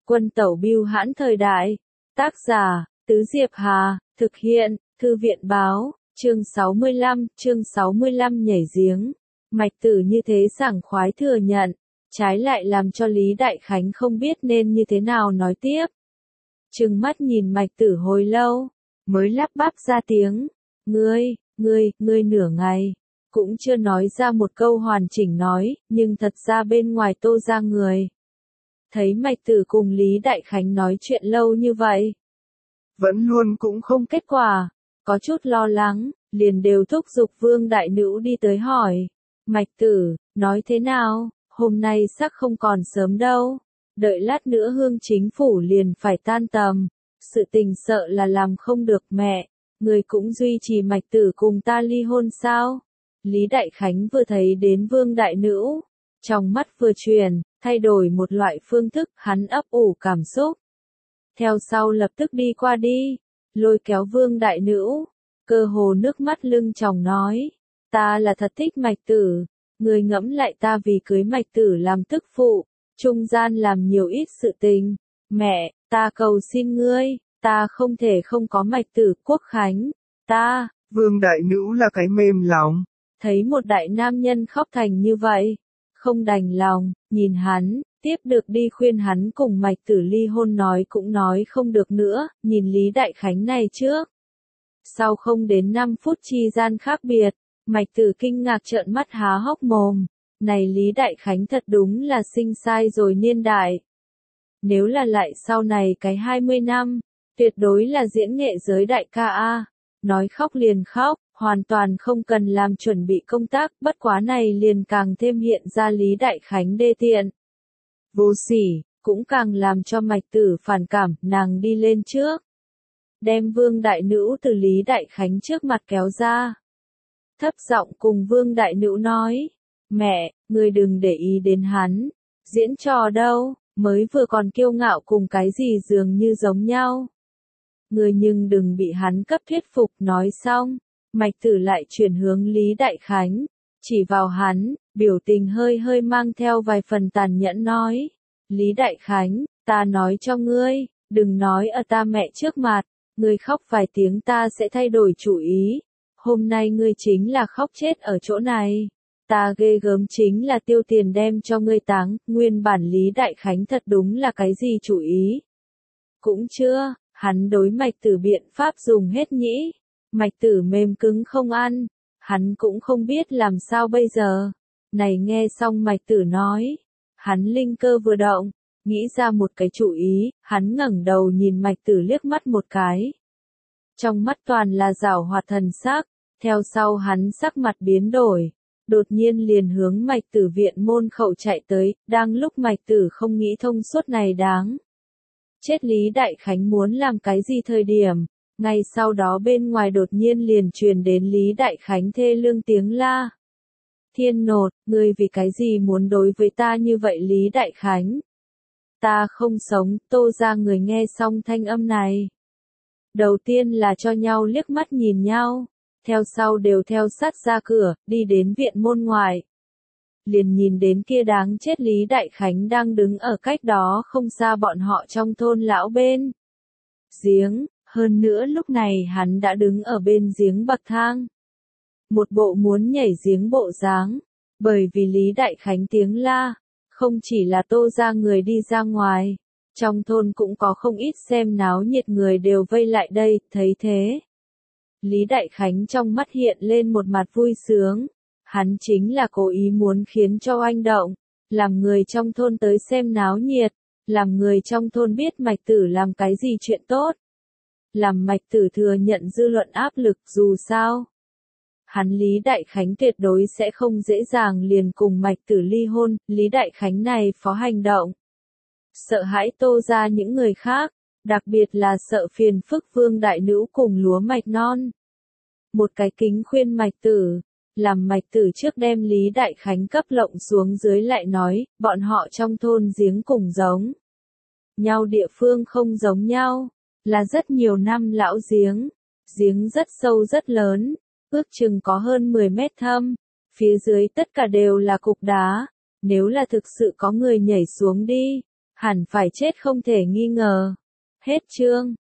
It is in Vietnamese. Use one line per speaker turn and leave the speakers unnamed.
Quân tẩu bưu hãn thời đại. Tác giả, Tứ Diệp Hà, thực hiện, Thư viện báo, chương 65 nhảy giếng. Mạch Tử như thế sảng khoái thừa nhận, trái lại làm cho Lý Đại Khánh không biết nên như thế nào nói tiếp. Trừng mắt nhìn Mạch Tử hồi lâu, mới lắp bắp ra tiếng, ngươi nửa ngày, cũng chưa nói ra một câu hoàn chỉnh nói, nhưng thật ra bên ngoài Tô ra người. Thấy Mạch Tử cùng Lý Đại Khánh nói chuyện lâu như vậy, vẫn luôn cũng không kết quả, có chút lo lắng, liền đều thúc giục Vương Đại Nữ đi tới hỏi. Mạch Tử, nói thế nào, hôm nay sắc không còn sớm đâu, đợi lát nữa Hương chính phủ liền phải tan tầm, sự tình sợ là làm không được mẹ, người cũng duy trì Mạch Tử cùng ta ly hôn sao? Lý Đại Khánh vừa thấy đến Vương Đại Nữ, trong mắt vừa chuyển, thay đổi một loại phương thức, hắn ấp ủ cảm xúc. Theo sau lập tức đi qua đi, lôi kéo Vương Đại Nữ, cơ hồ nước mắt lưng tròng nói, ta là thật thích Mạch Tử, người ngẫm lại ta vì cưới Mạch Tử làm tức phụ, trung gian làm nhiều ít sự tình, mẹ, ta cầu xin ngươi, ta không thể không có Mạch Tử Quốc Khánh, ta.
Vương Đại Nữ là cái mềm lòng.
Thấy một đại nam nhân khóc thành như vậy, không đành lòng, nhìn hắn, tiếp được đi khuyên hắn cùng Mạch Tử ly hôn nói cũng nói không được nữa, nhìn Lý Đại Khánh này trước. Sau không đến 5 phút chi gian khác biệt, Mạch Tử kinh ngạc trợn mắt há hốc mồm, này Lý Đại Khánh thật đúng là sinh sai rồi niên đại. Nếu là lại sau này cái 20 năm, tuyệt đối là diễn nghệ giới đại ca A, nói khóc liền khóc. Hoàn toàn không cần làm chuẩn bị công tác, bất quá này liền càng thêm hiện ra Lý Đại Khánh đê tiện. Vô sỉ, cũng càng làm cho Mạch Tử phản cảm, nàng đi lên trước. Đem Vương Đại Nữ từ Lý Đại Khánh trước mặt kéo ra. Thấp giọng cùng Vương Đại Nữ nói, mẹ, ngươi đừng để ý đến hắn, diễn trò đâu, mới vừa còn kiêu ngạo cùng cái gì dường như giống nhau. Ngươi nhưng đừng bị hắn cấp thuyết phục. Nói xong, Mạch Tử lại chuyển hướng Lý Đại Khánh, chỉ vào hắn, biểu tình hơi hơi mang theo vài phần tàn nhẫn nói. Lý Đại Khánh, ta nói cho ngươi, đừng nói ở ta mẹ trước mặt, ngươi khóc vài tiếng ta sẽ thay đổi chủ ý. Hôm nay ngươi chính là khóc chết ở chỗ này. Ta ghê gớm chính là tiêu tiền đem cho ngươi táng, nguyên bản Lý Đại Khánh thật đúng là cái gì chủ ý. Cũng chưa, hắn đối Mạch Tử biện pháp dùng hết nhĩ. Mạch Tử mềm cứng không ăn, hắn cũng không biết làm sao bây giờ. Này nghe xong Mạch Tử nói, hắn linh cơ vừa động, nghĩ ra một cái chủ ý, hắn ngẩng đầu nhìn Mạch Tử liếc mắt một cái. Trong mắt toàn là giảo hoạt thần sắc, theo sau hắn sắc mặt biến đổi, đột nhiên liền hướng Mạch Tử viện môn khẩu chạy tới, đang lúc Mạch Tử không nghĩ thông suốt này đáng. Chết Lý Đại Khánh muốn làm cái gì thời điểm. Ngay sau đó bên ngoài đột nhiên liền truyền đến Lý Đại Khánh thê lương tiếng la. Thiên nột, ngươi vì cái gì muốn đối với ta như vậy Lý Đại Khánh? Ta không sống, Tô ra người nghe xong thanh âm này. Đầu tiên là cho nhau liếc mắt nhìn nhau, theo sau đều theo sát ra cửa, đi đến viện môn ngoài. Liền nhìn đến kia đáng chết Lý Đại Khánh đang đứng ở cách đó không xa bọn họ trong thôn lão bên giếng. Hơn nữa lúc này hắn đã đứng ở bên giếng bậc thang. Một bộ muốn nhảy giếng bộ dáng. Bởi vì Lý Đại Khánh tiếng la, không chỉ là Tô ra người đi ra ngoài. Trong thôn cũng có không ít xem náo nhiệt người đều vây lại đây, thấy thế. Lý Đại Khánh trong mắt hiện lên một mặt vui sướng. Hắn chính là cố ý muốn khiến cho oanh động. Làm người trong thôn tới xem náo nhiệt. Làm người trong thôn biết Mạch Tử làm cái gì chuyện tốt. Làm Mạch Tử thừa nhận dư luận áp lực dù sao. Hắn Lý Đại Khánh tuyệt đối sẽ không dễ dàng liền cùng Mạch Tử ly hôn, Lý Đại Khánh này phó hành động. Sợ hãi Tô ra những người khác, đặc biệt là sợ phiền phức Vương Đại Nữ cùng lúa mạch non. Một cái kính khuyên Mạch Tử, làm Mạch Tử trước đem Lý Đại Khánh cấp lộng xuống dưới lại nói, bọn họ trong thôn giếng cùng giống nhau địa phương không giống nhau. Là rất nhiều năm lão giếng, giếng rất sâu rất lớn, ước chừng có hơn 10 mét thâm, phía dưới tất cả đều là cục đá, nếu là thực sự có người nhảy xuống đi, hẳn phải chết không thể nghi ngờ. Hết chương.